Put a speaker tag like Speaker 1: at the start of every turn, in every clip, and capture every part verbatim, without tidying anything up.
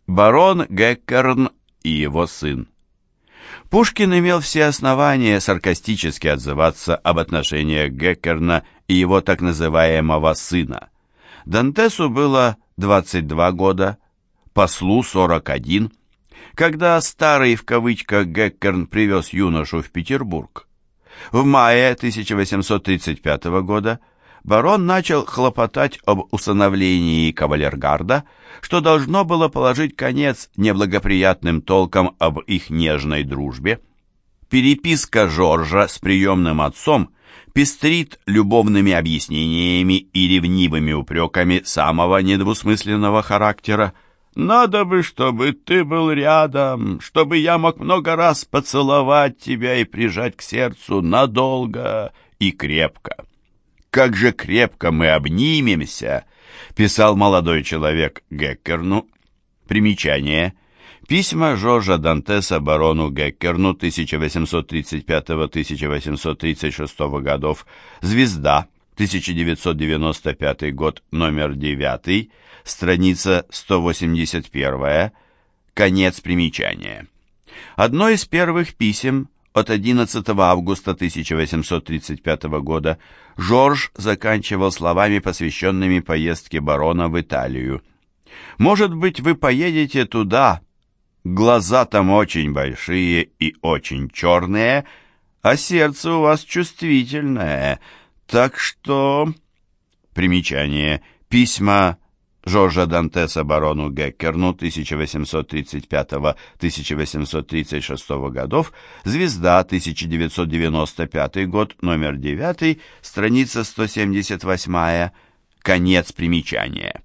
Speaker 1: Барон Геккерн и его сын. Пушкин имел все основания саркастически отзываться об отношениях Геккерна и его так называемого сына. Дантесу было двадцать два года, послу сорок один, когда «старый» в кавычках Геккерн привез юношу в Петербург. В мае тысяча восемьсот тридцать пятого года барон начал хлопотать об усыновлении кавалергарда, что должно было положить конец неблагоприятным толкам об их нежной дружбе. Переписка Жоржа с приемным отцом пестрит любовными объяснениями и ревнивыми упреками самого недвусмысленного характера. «Надо бы, чтобы ты был рядом, чтобы я мог много раз поцеловать тебя и прижать к сердцу надолго и крепко. Как же крепко мы обнимемся», — писал молодой человек Геккерну. Примечание. Письма Жоржа Дантеса барону Геккерну тысяча восемьсот тридцать пятого — тысяча восемьсот тридцать шестого годов, «Звезда», тысяча девятьсот девяносто пятый год, номер девятый, страница сто восемьдесят первая, конец примечания. Одно из первых писем от одиннадцатого августа тысяча восемьсот тридцать пятого года Жорж заканчивал словами, посвященными поездке барона в Италию. «Может быть, вы поедете туда? Глаза там очень большие и очень черные, а сердце у вас чувствительное, так что...» Примечание. Письма Жоржа Дантеса барону Геккерну тысяча восемьсот тридцать пятого — тысяча восемьсот тридцать шестого годов, «Звезда», тысяча девятьсот девяносто пятый год, номер девятый, страница сто семьдесят восьмая, конец примечания.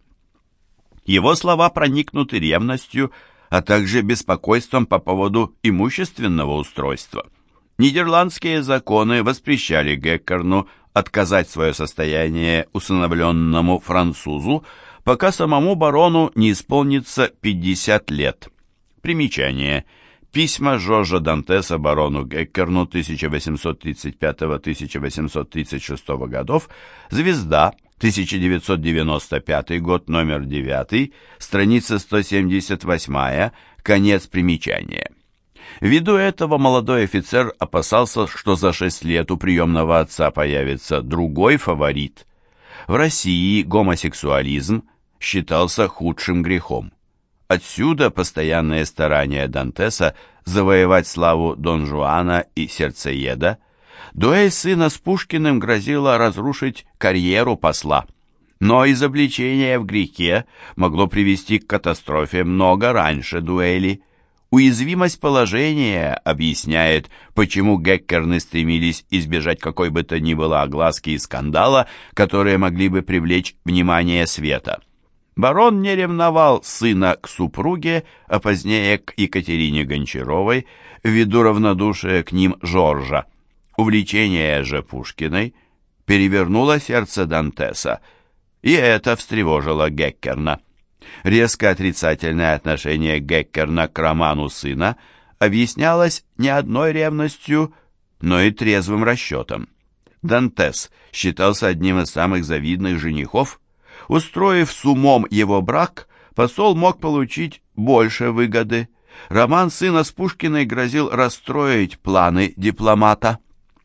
Speaker 1: Его слова проникнуты ревностью, а также беспокойством по поводу имущественного устройства. Нидерландские законы воспрещали Геккерну отказать свое состояние усыновленному французу, пока самому барону не исполнится пятьдесят лет. Примечание. Письма Жоржа Дантеса барону Геккерну тысяча восемьсот тридцать пятого — тысяча восемьсот тридцать шестого годов, «Звезда», тысяча девятьсот девяносто пятый год, номер девятый, страница сто семьдесят восьмая, конец примечания. Ввиду этого молодой офицер опасался, что за шесть лет у приемного отца появится другой фаворит. В России гомосексуализм считался худшим грехом. Отсюда постоянные старания Дантеса завоевать славу Дон Жуана и сердцееда. Дуэль сына с Пушкиным грозила разрушить карьеру посла. Но изобличение в грехе могло привести к катастрофе много раньше дуэли. Уязвимость положения объясняет, почему Геккерны стремились избежать какой бы то ни было огласки и скандала, которые могли бы привлечь внимание света. Барон не ревновал сына к супруге, а позднее к Екатерине Гончаровой, ввиду равнодушия к ним Жоржа. Увлечение же Пушкиной перевернуло сердце Дантеса, и это встревожило Геккерна. Резко отрицательное отношение Геккерна к роману сына объяснялось не одной ревностью, но и трезвым расчетом. Дантес считался одним из самых завидных женихов. Устроив с умом его брак, посол мог получить больше выгоды. Роман сына с Пушкиной грозил расстроить планы дипломата.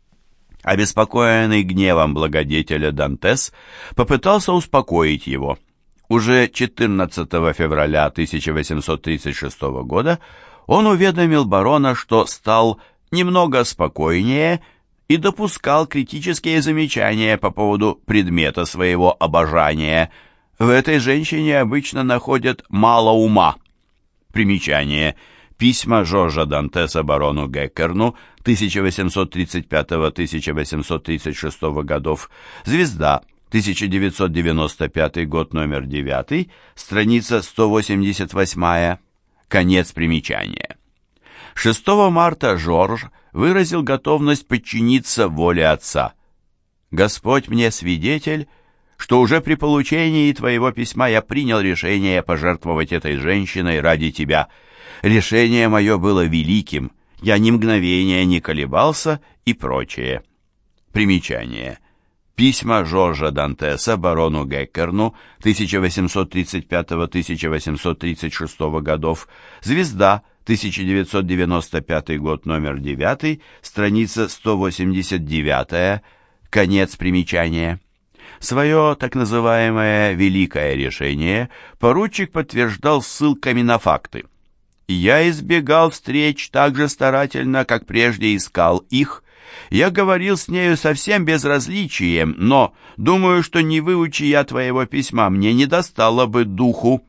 Speaker 1: Обеспокоенный гневом благодетеля Дантес попытался успокоить его. Уже четырнадцатого февраля тысяча восемьсот тридцать шестого года он уведомил барона, что стал немного спокойнее и допускал критические замечания по поводу предмета своего обожания. В этой женщине обычно находят мало ума. Примечание. Письма Жоржа Дантеса барону Геккерну тысяча восемьсот тридцать пятого — тысяча восемьсот тридцать шестого годов, «Звезда», тысяча девятьсот девяносто пятый год, номер девятый, страница сто восемьдесят восьмая, конец примечания. шестого марта Жорж выразил готовность подчиниться воле отца. «Господь мне свидетель, что уже при получении твоего письма я принял решение пожертвовать этой женщиной ради тебя. Решение мое было великим, я ни мгновения не колебался» и прочее. Примечание. Письма Жоржа Дантеса барону Геккерну тысяча восемьсот тридцать пятого — тысяча восемьсот тридцать шестого годов, «Звезда», тысяча девятьсот девяносто пятый год, номер девять, страница сто восемьдесят девять, конец примечания. Свое так называемое «великое решение» поручик подтверждал ссылками на факты. «Я избегал встреч так же старательно, как прежде искал их. Я говорил с нею совсем безразличием, но, думаю, что не выучи я твоего письма, мне не достало бы духу».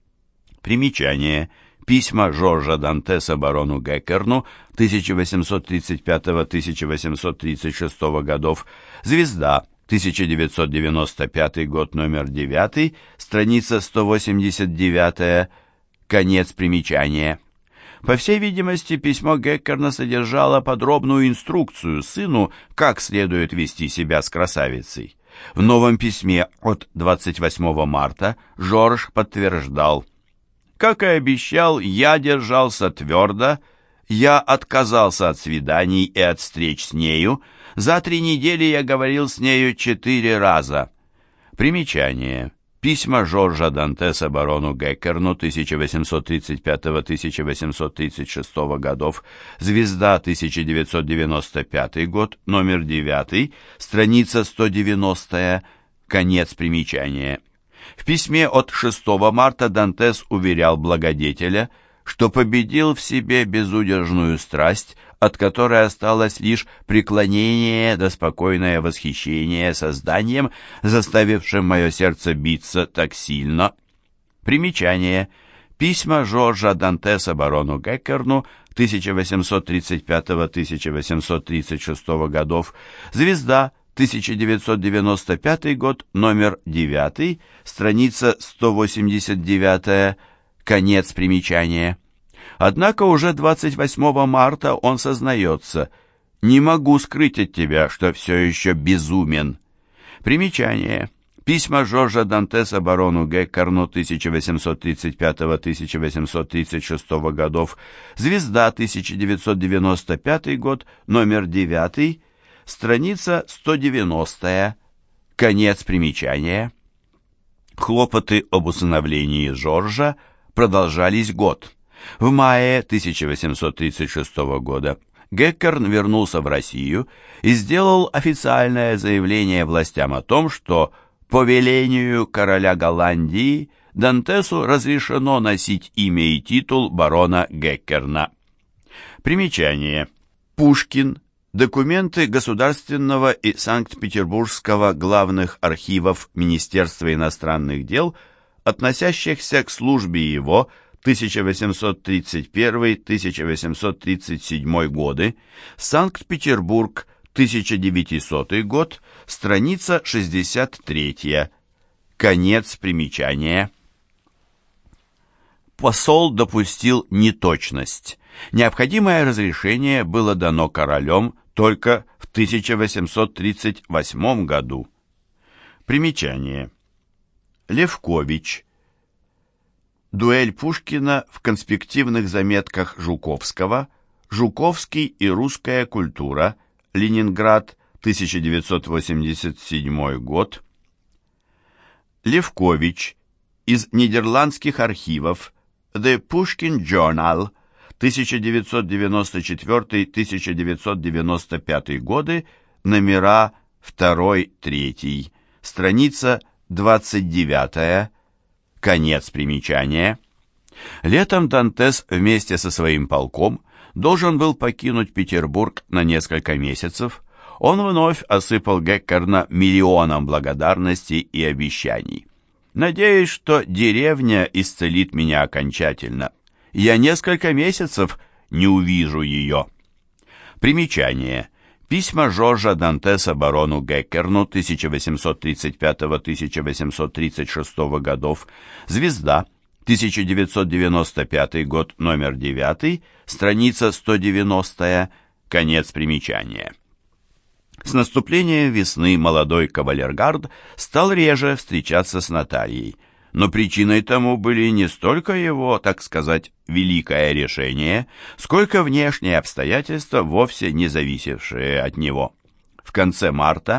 Speaker 1: Примечание. Письма Жоржа Дантеса барону Геккерну тысяча восемьсот тридцать пятого — тысяча восемьсот тридцать шестого годов, «Звезда», тысяча девятьсот девяносто пятый год, номер девять, страница сто восемьдесят девять, конец примечания. По всей видимости, письмо Геккерна содержало подробную инструкцию сыну, как следует вести себя с красавицей. В новом письме от двадцать восьмого марта Жорж подтверждал: «Как и обещал, я держался твердо, я отказался от свиданий и от встреч с нею, за три недели я говорил с нею четыре раза». Примечание. Письма Жоржа Дантеса барону Геккерну тысяча восемьсот тридцать пятого — тысяча восемьсот тридцать шестого годов, «Звезда», тысяча девятьсот девяносто пятый год, номер девять, страница сто девяностая, конец примечания. В письме от шестого марта Дантес уверял благодетеля, что победил в себе безудержную страсть, от которой осталось лишь преклонение да спокойное восхищение созданием, заставившим мое сердце биться так сильно. Примечание. Письма Жоржа Дантеса барону Геккерну тысяча восемьсот тридцать пятого — тысяча восемьсот тридцать шестого годов, «Звезда», тысяча девятьсот девяносто пятый год, номер девять, страница сто восемьдесят девять, конец примечания. Однако уже двадцать восьмого марта он сознается: «Не могу скрыть от тебя, что все еще безумен». Примечание. Письма Жоржа Дантеса барону Геккерну тысяча восемьсот тридцать пятого — тысяча восемьсот тридцать шестого годов, «Звезда», тысяча девятьсот девяносто пятый год, номер девять, страница сто девяностая, конец примечания. Хлопоты об усыновлении Жоржа продолжались год. В мае тысяча восемьсот тридцать шестого года Геккерн вернулся в Россию и сделал официальное заявление властям о том, что по велению короля Голландии Дантесу разрешено носить имя и титул барона Геккерна. Примечание. Пушкин. Документы Государственного и Санкт-Петербургского главных архивов Министерства иностранных дел, относящихся к службе его тысяча восемьсот тридцать первый — тысяча восемьсот тридцать седьмой годы, Санкт-Петербург, тысяча девятисотый год, страница шестьдесят третья, конец примечания. Посол допустил неточность. Необходимое разрешение было дано королем только в тысяча восемьсот тридцать восьмом году. Примечание. Левкович. Дуэль Пушкина в конспективных заметках Жуковского, Жуковский и русская культура, Ленинград, тысяча девятьсот восемьдесят седьмой год. Левкович. Из нидерландских архивов The Pushkin Journal, тысяча девятьсот девяносто четвёртый — тысяча девятьсот девяносто пятый годы, номера два-три, страница двадцать девять, конец примечания. Летом Дантес вместе со своим полком должен был покинуть Петербург на несколько месяцев. Он вновь осыпал Геккерна миллионом благодарностей и обещаний. «Надеюсь, что деревня исцелит меня окончательно. Я несколько месяцев не увижу ее». Примечание. Письма Жоржа Дантеса барону Геккерну тысяча восемьсот тридцать пятого — тысяча восемьсот тридцать шестого годов, «Звезда», тысяча девятьсот девяносто пятый год, номер девять, страница сто девяностая, конец примечания. С наступлением весны молодой кавалергард стал реже встречаться с Натальей, но причиной тому были не столько его, так сказать, великое решение, сколько внешние обстоятельства, вовсе не зависевшие от него. В конце марта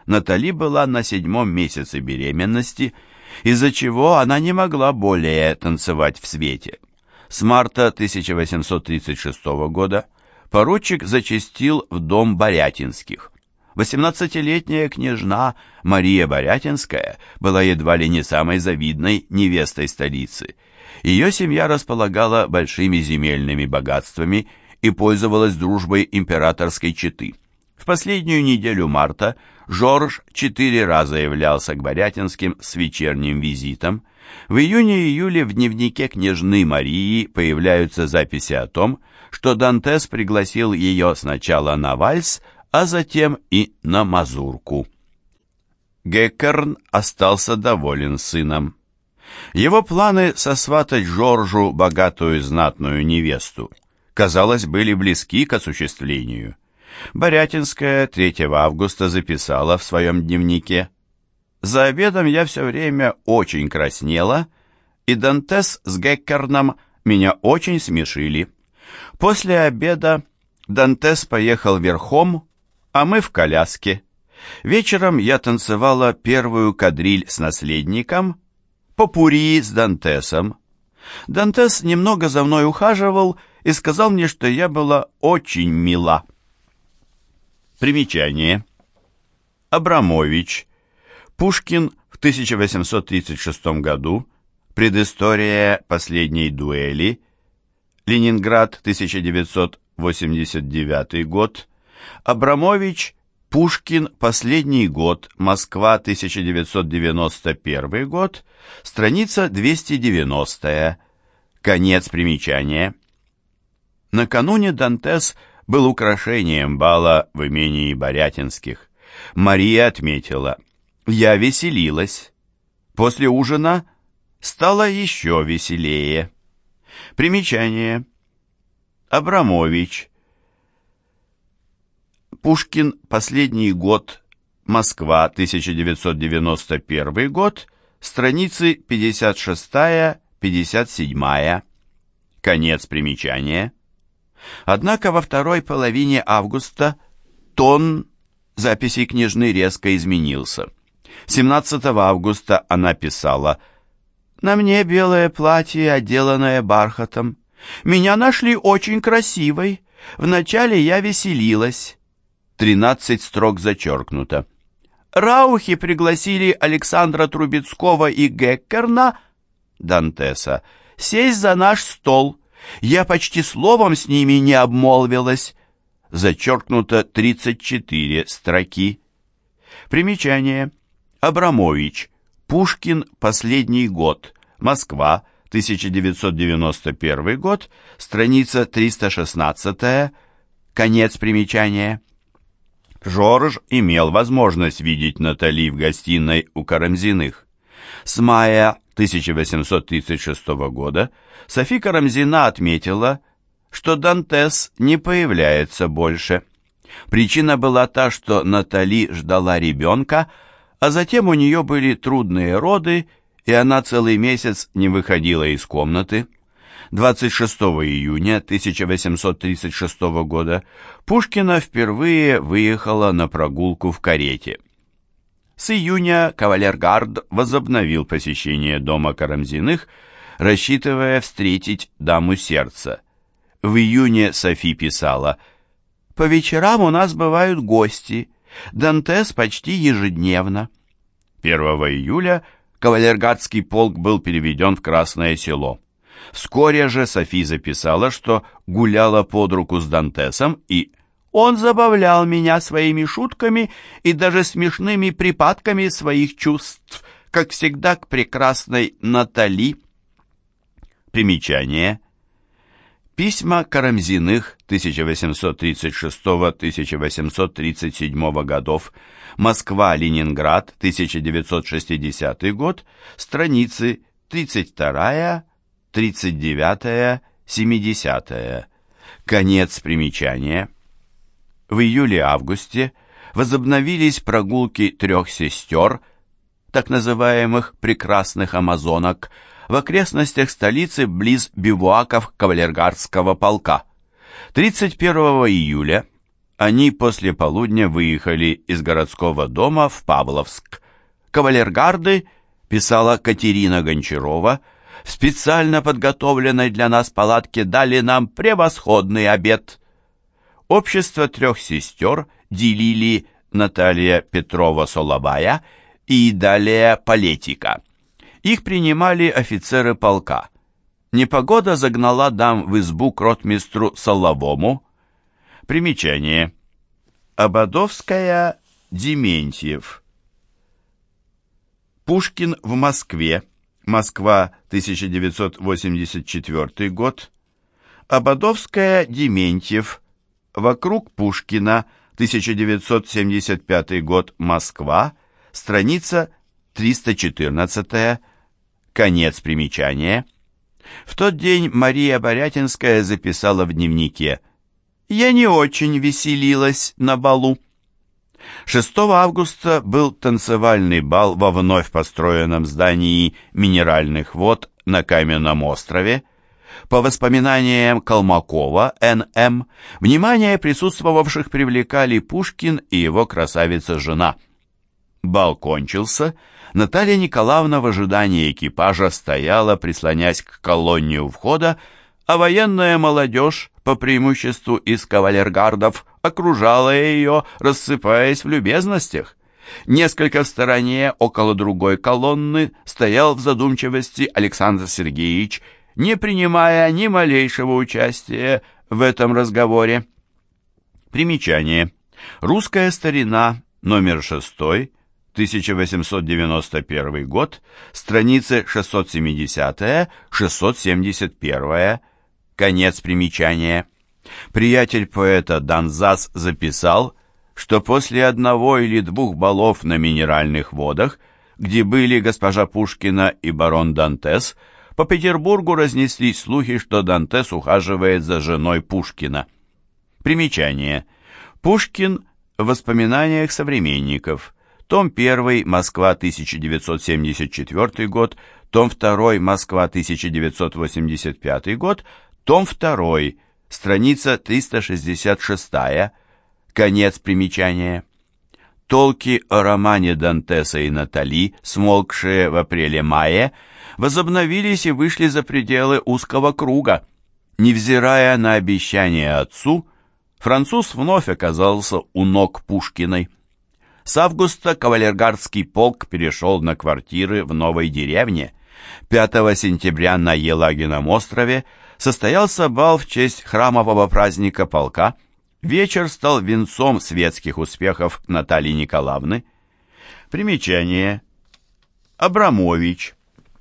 Speaker 1: Натали была на седьмом месяце беременности, из-за чего она не могла более танцевать в свете. С марта тысяча восемьсот тридцать шестого года поручик зачастил в дом Борятинских. восемнадцатилетняя княжна Мария Борятинская была едва ли не самой завидной невестой столицы. Ее семья располагала большими земельными богатствами и пользовалась дружбой императорской четы. В последнюю неделю марта Жорж четыре раза являлся к Борятинским с вечерним визитом. В июне-июле в дневнике княжны Марии появляются записи о том, что Дантес пригласил ее сначала на вальс, а затем и на мазурку. Геккерн остался доволен сыном. Его планы сосватать Жоржу богатую знатную невесту, казалось, были близки к осуществлению. Борятинская третьего августа записала в своем дневнике: «За обедом я все время очень краснела, и Дантес с Геккерном меня очень смешили. После обеда Дантес поехал верхом, а мы в коляске. Вечером я танцевала первую кадриль с наследником, попурри с Дантесом. Дантес немного за мной ухаживал и сказал мне, что я была очень мила». Примечание. Абрамович. Пушкин в тысяча восемьсот тридцать шестом году. Предыстория последней дуэли. Ленинград, тысяча девятьсот восемьдесят девятый год. Абрамович. Пушкин. Последний год. Москва, тысяча девятьсот девяносто первый год. Страница двести девяностая. Конец примечания. Накануне Дантес был украшением бала в имении Борятинских. Мария отметила: «Я веселилась. После ужина стало еще веселее». Примечание. Абрамович. Пушкин. Последний год. Москва, тысяча девятьсот девяносто первый год. Страницы пятьдесят шестая — пятьдесят седьмая. Конец примечания. Однако во второй половине августа тон записей княжны резко изменился. семнадцатого августа она писала: «На мне белое платье, отделанное бархатом. Меня нашли очень красивой. Вначале я веселилась». Тринадцать строк зачеркнуто. «Раухи пригласили Александра Трубецкого и Геккерна, Дантеса, сесть за наш стол. Я почти словом с ними не обмолвилась». Зачеркнуто тридцать четыре строки. Примечание. Абрамович. Пушкин. Последний год. Москва. тысяча девятьсот девяносто первый год. Страница триста шестнадцатая. Конец примечания. Жорж имел возможность видеть Натали в гостиной у Карамзиных. С мая тысяча восемьсот тридцать шестого года Софи Карамзина отметила, что Дантес не появляется больше. Причина была та, что Натали ждала ребенка, а затем у нее были трудные роды, и она целый месяц не выходила из комнаты. двадцать шестого июня тысяча восемьсот тридцать шестого года Пушкина впервые выехала на прогулку в карете. С июня кавалергард возобновил посещение дома Карамзиных, рассчитывая встретить даму сердца. В июне Софи писала: «По вечерам у нас бывают гости. Дантес почти ежедневно». первого июля кавалергардский полк был переведен в Красное Село. Вскоре же Софи записала, что гуляла под руку с Дантесом, и «он забавлял меня своими шутками и даже смешными припадками своих чувств, как всегда к прекрасной Натали». Примечание. Письма Карамзиных тысяча восемьсот тридцать шестого — тысяча восемьсот тридцать седьмого годов. Москва-Ленинград, тысяча девятьсот шестидесятый год. Страницы тридцать вторая, тридцать девятая, семидесятая. Конец примечания. В июле-августе возобновились прогулки трех сестер, так называемых «прекрасных амазонок», в окрестностях столицы близ бивуаков кавалергардского полка. тридцать первого июля Они после полудня выехали из городского дома в Павловск. «Кавалергарды», писала Катерина Гончарова, в специально подготовленной для нас палатке дали нам превосходный обед. Общество трех сестер делили Наталья Петрова-Соловая и Далия Полетика. Их принимали офицеры полка. Непогода загнала дам в избу к ротмистру Соловому. Примечание. Ободовская, Дементьев. Пушкин в Москве. Москва, тысяча девятьсот восемьдесят четвёртый год. Ободовская, Дементьев. Вокруг Пушкина, тысяча девятьсот семьдесят пятый год. Москва. Страница триста четырнадцать. Конец примечания. В тот день Мария Борятинская записала в дневнике: «Я не очень веселилась на балу». шестого августа был танцевальный бал во вновь построенном здании Минеральных вод на Каменном острове. По воспоминаниям Колмакова, Н М, внимание присутствовавших привлекали Пушкин и его красавица-жена. Бал кончился. Наталья Николаевна в ожидании экипажа стояла, прислонясь к колонне у входа, а военная молодежь, по преимуществу из кавалергардов, окружала ее, рассыпаясь в любезностях. Несколько в стороне, около другой колонны, стоял в задумчивости Александр Сергеевич, не принимая ни малейшего участия в этом разговоре. Примечание. Русская старина, номер шестой, тысяча восемьсот девяносто первый год, страницы шестьсот семьдесят — шестьсот семьдесят один. Конец примечания. Приятель поэта Донзас записал, что после одного или двух балов на Минеральных водах, где были госпожа Пушкина и барон Дантес, по Петербургу разнеслись слухи, что Дантес ухаживает за женой Пушкина. Примечание. Пушкин в воспоминаниях современников. Том первый, Москва, тысяча девятьсот семьдесят четвёртый год, том второй, Москва, тысяча девятьсот восемьдесят пятый год, том второй, страница триста шестьдесят шесть. Конец примечания. Толки о романе Дантеса и Натали, смолкшие в апреле-мае, возобновились и вышли за пределы узкого круга. Невзирая на обещание отцу, француз вновь оказался у ног Пушкиной. С августа кавалергардский полк перешел на квартиры в новой деревне. пятого сентября на Елагином острове состоялся бал в честь храмового праздника полка. Вечер стал венцом светских успехов Натальи Николаевны. Примечание. Абрамович.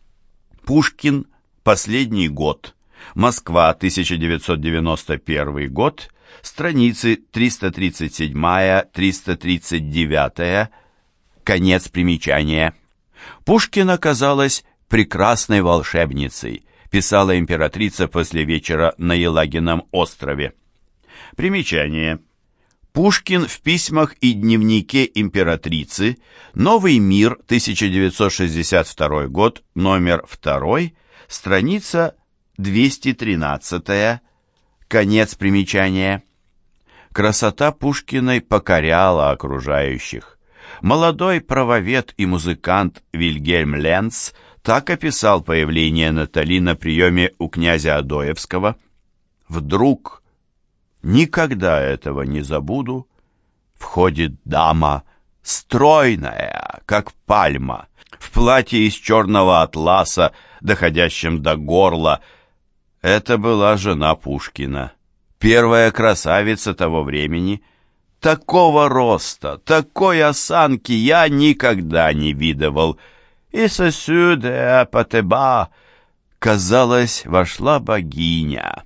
Speaker 1: Пушкин. Последний год. Москва, тысяча девятьсот девяносто первый год. Страницы триста тридцать семь — триста тридцать девять. Конец примечания. Пушкин оказалась прекрасной волшебницей, писала императрица после вечера на Елагином острове. Примечание. Пушкин в письмах и дневнике императрицы. Новый мир, тысяча девятьсот шестьдесят второй год, номер два, страница двести тринадцать. Конец примечания. Красота Пушкиной покоряла окружающих. Молодой правовед и музыкант Вильгельм Ленц так описал появление Натали на приеме у князя Адоевского. «Вдруг, никогда этого не забуду, входит дама, стройная, как пальма, в платье из черного атласа, доходящем до горла. Это была жена Пушкина, первая красавица того времени. Такого роста, такой осанки я никогда не видывал. И сосюде патеба, казалось, вошла богиня».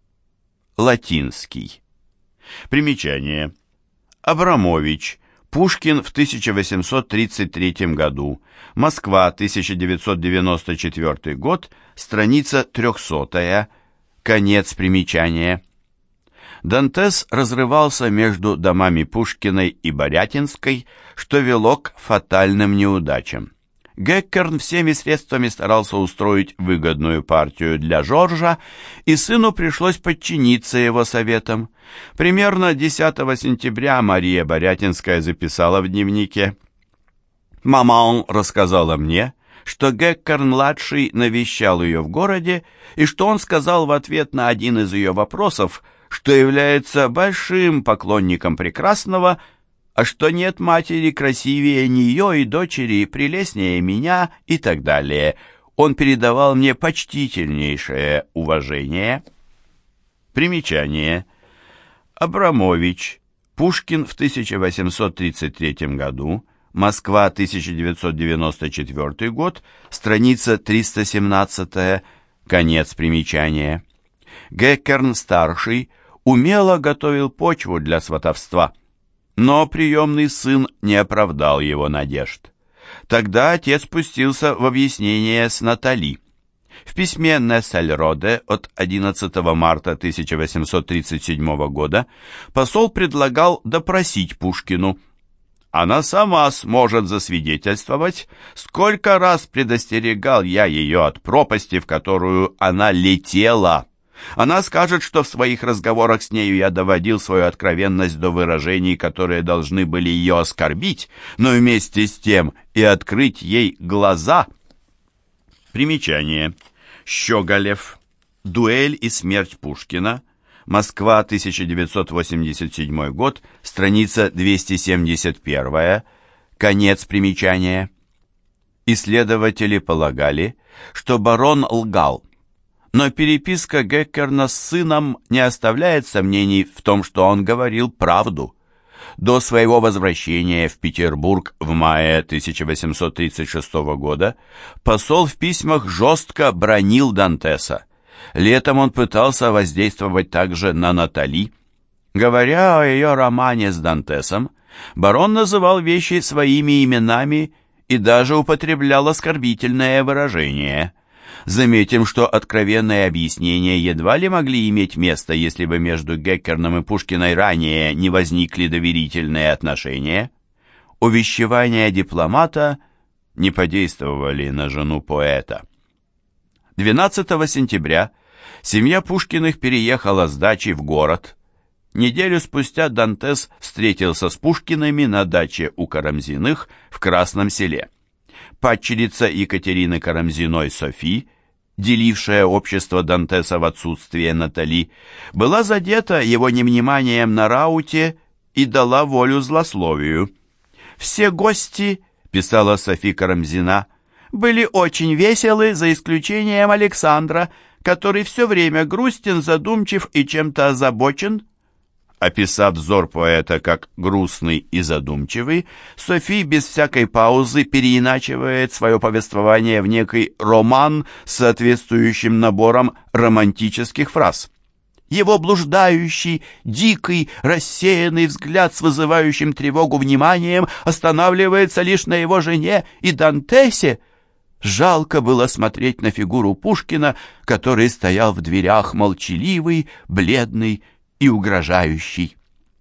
Speaker 1: Латинский. Примечание. Абрамович. Пушкин в тысяча восемьсот тридцать третьем году. Москва, тысяча девятьсот девяносто четвёртый год, страница трехсотая. Конец примечания. Дантес разрывался между домами Пушкиной и Борятинской, что вело к фатальным неудачам. Геккерн всеми средствами старался устроить выгодную партию для Жоржа, и сыну пришлось подчиниться его советам. Примерно десятого сентября Мария Борятинская записала в дневнике: «Маман рассказала мне, что Геккерн-младший навещал ее в городе, и что он сказал в ответ на один из ее вопросов, что является большим поклонником прекрасного, а что нет матери красивее нее и дочери прелестнее меня и так далее. Он передавал мне почтительнейшее уважение». Примечание. Абрамович. Пушкин в тысяча восемьсот тридцать третьем году. Москва, тысяча девятьсот девяносто четвёртый год. Страница триста семнадцать. Конец примечания. Геккерн-старший умело готовил почву для сватовства, но приемный сын не оправдал его надежд. Тогда отец пустился в объяснение с Натали. В письме Нессельроде от одиннадцатого марта тысяча восемьсот тридцать седьмого года посол предлагал допросить Пушкину. «Она сама сможет засвидетельствовать, сколько раз предостерегал я ее от пропасти, в которую она летела. Она скажет, что в своих разговорах с нею я доводил свою откровенность до выражений, которые должны были ее оскорбить, но вместе с тем и открыть ей глаза». Примечание. Щеголев. Дуэль и смерть Пушкина. Москва, тысяча девятьсот восемьдесят седьмой год, страница двести семьдесят один. Конец примечания. Исследователи полагали, что барон лгал, но переписка Геккерна с сыном не оставляет сомнений в том, что он говорил правду. До своего возвращения в Петербург в мае тысяча восемьсот тридцать шестого года посол в письмах жестко бранил Дантеса. Летом он пытался воздействовать также на Натали. Говоря о ее романе с Дантесом, барон называл вещи своими именами и даже употреблял оскорбительное выражение. Заметим, что откровенные объяснения едва ли могли иметь место, если бы между Геккерном и Пушкиной ранее не возникли доверительные отношения. Увещевания дипломата не подействовали на жену поэта. двенадцатого сентября семья Пушкиных переехала с дачи в город. Неделю спустя Дантес встретился с Пушкиными на даче у Карамзиных в Красном Селе. Падчерица Екатерины Карамзиной Софи, делившая общество Дантеса в отсутствие Натали, была задета его невниманием на рауте и дала волю злословию. «Все гости, — писала Софи Карамзина, — были очень веселы, за исключением Александра, который все время грустен, задумчив и чем-то озабочен». Описав взор поэта как грустный и задумчивый, Софи без всякой паузы переиначивает свое повествование в некий роман с соответствующим набором романтических фраз. Его блуждающий, дикий, рассеянный взгляд с вызывающим тревогу вниманием останавливается лишь на его жене и Дантесе. Жалко было смотреть на фигуру Пушкина, который стоял в дверях молчаливый, бледный и угрожающий.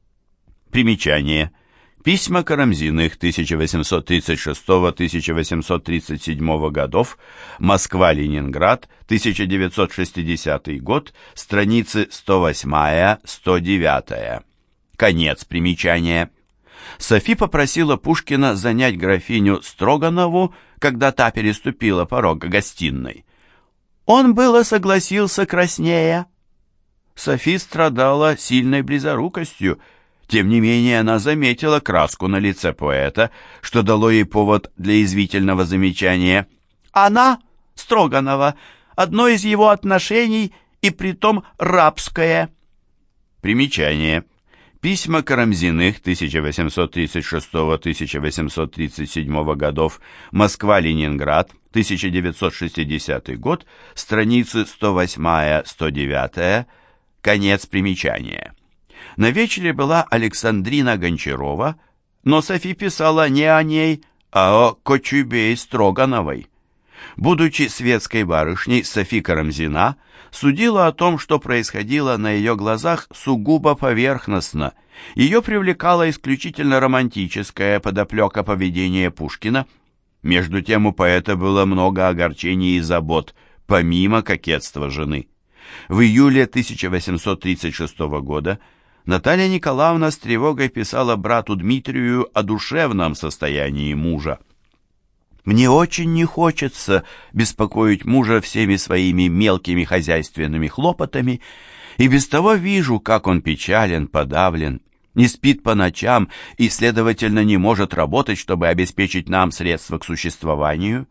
Speaker 1: Примечание. Письма Карамзиных тысяча восемьсот тридцать шестого — тысяча восемьсот тридцать седьмого годов, Москва-Ленинград, тысяча девятьсот шестидесятый год, страницы сто восемь — сто девять. Конец примечания. Софи попросила Пушкина занять графиню Строганову, когда та переступила порог гостиной. Он было согласился краснея. Софи страдала сильной близорукостью. Тем не менее, она заметила краску на лице поэта, что дало ей повод для язвительного замечания. «Она, Строганова, одно из его отношений, и притом рабское». Примечание. Письма Карамзиных тысяча восемьсот тридцать шестого — тысяча восемьсот тридцать седьмого годов, Москва-Ленинград, тысяча девятьсот шестидесятый год, страницы сто восемь — сто девять. Конец примечания. На вечере была Александрина Гончарова, но Софи писала не о ней, а о Кочубее Строгановой. Будучи светской барышней, Софи Карамзина судила о том, что происходило на ее глазах, сугубо поверхностно. Ее привлекала исключительно романтическая подоплека поведения Пушкина. Между тем у поэта было много огорчений и забот, помимо кокетства жены. В июле тысяча восемьсот тридцать шестого года Наталья Николаевна с тревогой писала брату Дмитрию о душевном состоянии мужа. «Мне очень не хочется беспокоить мужа всеми своими мелкими хозяйственными хлопотами, и без того вижу, как он печален, подавлен, не спит по ночам и, следовательно, не может работать, чтобы обеспечить нам средства к существованию».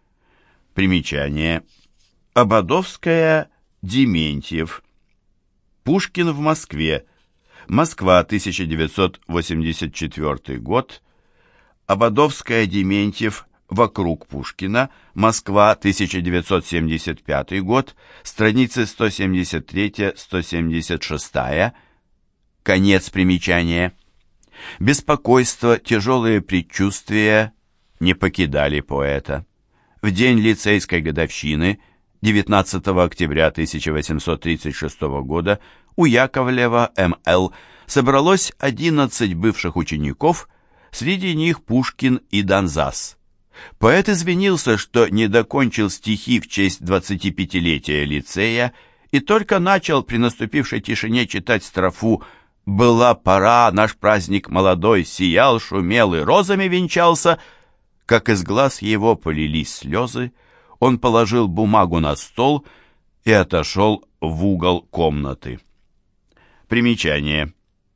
Speaker 1: Примечание. Ободовская, Дементьев. Пушкин в Москве. Москва, тысяча девятьсот восемьдесят четвёртый год. Ободовская, Дементьев. Вокруг Пушкина. Москва, тысяча девятьсот семьдесят пятый год. Страницы сто семьдесят три — сто семьдесят шесть. Конец примечания. Беспокойство, тяжелые предчувствия не покидали поэта. В день лицейской годовщины, девятнадцатого октября тысяча восемьсот тридцать шестого года, у Яковлева эм эл собралось одиннадцать бывших учеников, среди них Пушкин и Донзас. Поэт извинился, что не докончил стихи в честь двадцатипятилетия лицея и только начал при наступившей тишине читать строфу «Была пора, наш праздник молодой сиял, шумел и розами венчался», как из глаз его полились слезы, он положил бумагу на стол и отошел в угол комнаты. Примечание.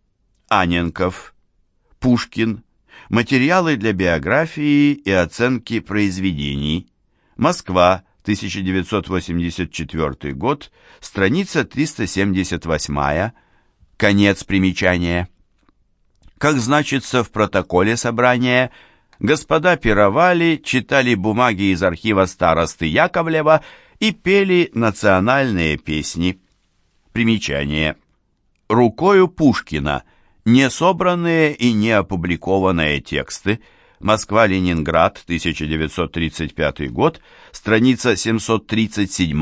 Speaker 1: Анненков. Пушкин. Материалы для биографии и оценки произведений. Москва, тысяча девятьсот восемьдесят четвёртый год, страница триста семьдесят восемь. Конец примечания. Как значится в протоколе собрания, господа пировали, читали бумаги из архива старосты Яковлева и пели национальные песни. Примечание. Рукою Пушкина. Не собранные и не опубликованные тексты. Москва-Ленинград, тысяча девятьсот тридцать пятый год, страница семьсот тридцать семь.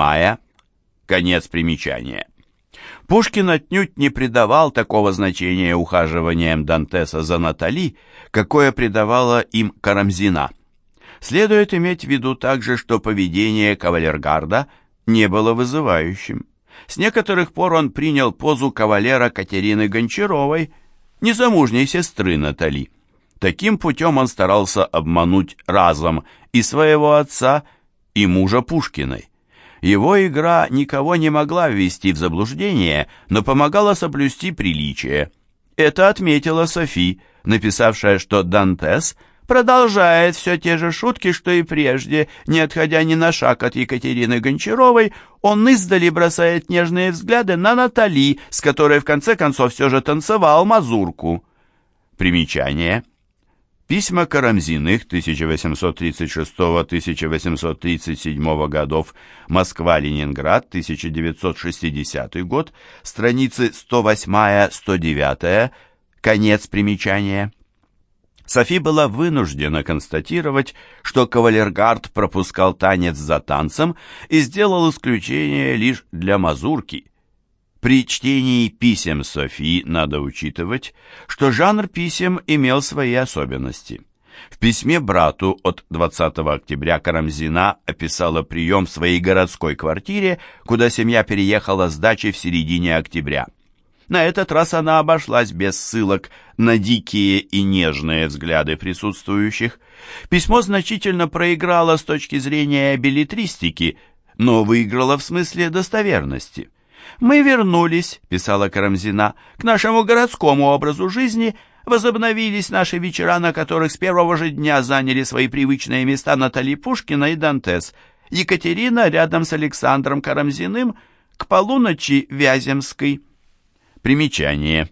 Speaker 1: Конец примечания. Пушкин отнюдь не придавал такого значения ухаживаниям Дантеса за Натали, какое придавала им Карамзина. Следует иметь в виду также, что поведение кавалергарда не было вызывающим. С некоторых пор он принял позу кавалера Катерины Гончаровой, незамужней сестры Натали. Таким путем он старался обмануть разом и своего отца, и мужа Пушкиной. Его игра никого не могла ввести в заблуждение, но помогала соблюсти приличие. Это отметила Софи, написавшая, что Дантес продолжает все те же шутки, что и прежде, не отходя ни на шаг от Екатерины Гончаровой, он издали бросает нежные взгляды на Натали, с которой в конце концов все же танцевал мазурку. Примечание. Письма Карамзиных тысяча восемьсот тридцать шестого — тысяча восемьсот тридцать седьмого годов, Москва-Ленинград, тысяча девятьсот шестидесятый год, страницы сто восемь — сто девять, конец примечания. Софи была вынуждена констатировать, что кавалергард пропускал танец за танцем и сделал исключение лишь для мазурки. При чтении писем Софи надо учитывать, что жанр писем имел свои особенности. В письме брату от двадцатого октября Карамзина описала прием в своей городской квартире, куда семья переехала с дачи в середине октября. На этот раз она обошлась без ссылок на дикие и нежные взгляды присутствующих. Письмо значительно проиграло с точки зрения беллетристики, но выиграло в смысле достоверности. «Мы вернулись», — писала Карамзина, — «к нашему городскому образу жизни, возобновились наши вечера, на которых с первого же дня заняли свои привычные места Натали Пушкина и Дантес, Екатерина рядом с Александром Карамзиным, к полуночи Вяземской». Примечание.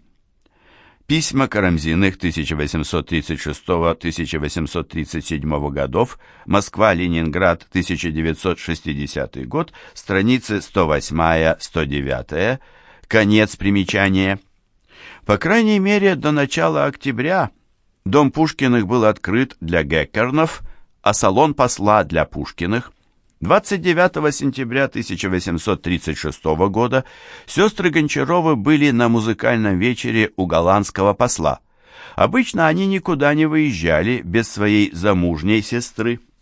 Speaker 1: Письма Карамзиных тысяча восемьсот тридцать шестого — тысяча восемьсот тридцать седьмого годов, Москва-Ленинград, тысяча девятьсот шестидесятый год, страницы сто восемь — сто девять, конец примечания. По крайней мере, до начала октября дом Пушкиных был открыт для Геккернов, а салон посла для Пушкиных. двадцать девятого сентября тысяча восемьсот тридцать шестого года сестры Гончаровы были на музыкальном вечере у голландского посла. Обычно они никуда не выезжали без своей замужней сестры.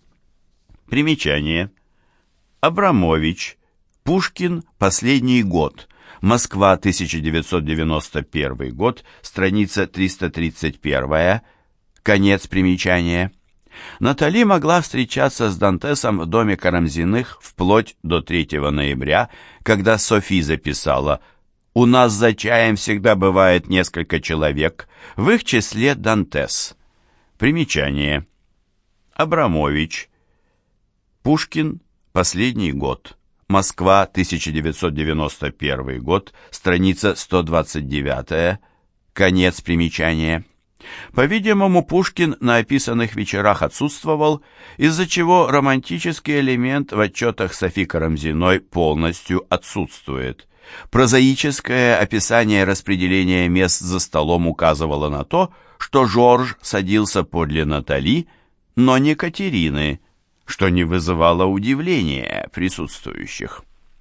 Speaker 1: Примечание. Абрамович. Пушкин. Последний год. Москва, тысяча девятьсот девяносто первый год. Страница триста тридцать один. Конец примечания. Натали могла встречаться с Дантесом в доме Карамзиных вплоть до третьего ноября, когда Софи записала: «У нас за чаем всегда бывает несколько человек, в их числе Дантес». Примечание. Абрамович. Пушкин. Последний год. Москва, тысяча девятьсот девяносто первый год. Страница сто двадцать девять. Конец примечания. По-видимому, Пушкин на описанных вечерах отсутствовал, из-за чего романтический элемент в отчетах Софи Карамзиной полностью отсутствует. Прозаическое описание распределения мест за столом указывало на то, что Жорж садился подле Натали, но не Катерины, что не вызывало удивления присутствующих.